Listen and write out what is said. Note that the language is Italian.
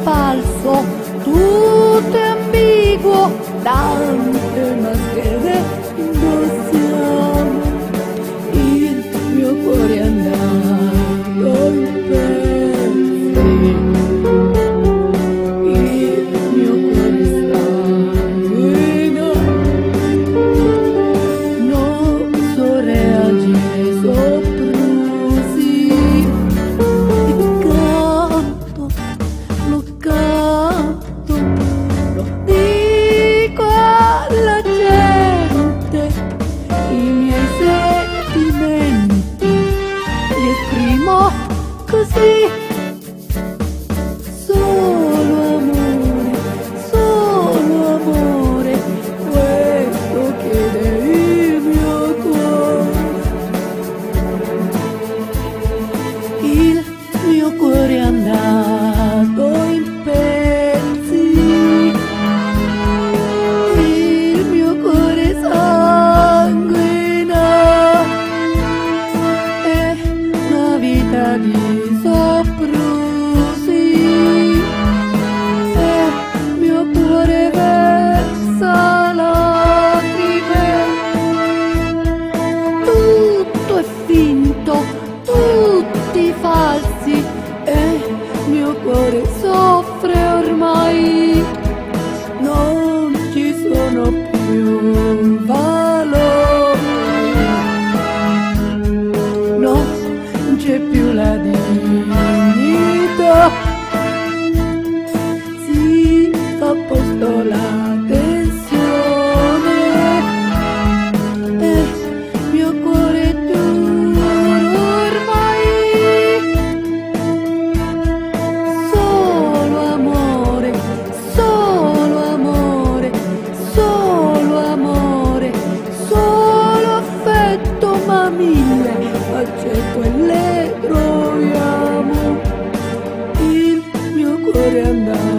falso, tutto è ambiguo, tante maschere indossiamo. Il mio cuore è andato in pezzi, il mio cuore sanguina, non so reagire soprusi. Lo canto, lo dico alla gente, i miei sentimenti li esprimo così. Solo amore, questo chiede il mio cuore. Il mio cuore è andato in pezzi, il mio cuore sanguina, è una vita di soprusi, e il mio cuore versa lacrime. Tutto è finto, tutti falsi, e il mio cuore soffre ormai. Non ci sono più valori, no, non c'è più la dignità. Si fa a posto la tensione, e il mio cuore è duro ormai. Solo amore, solo amore, solo amore, solo affetto, ma mille faccette le troviamo. Il mio cuore è andato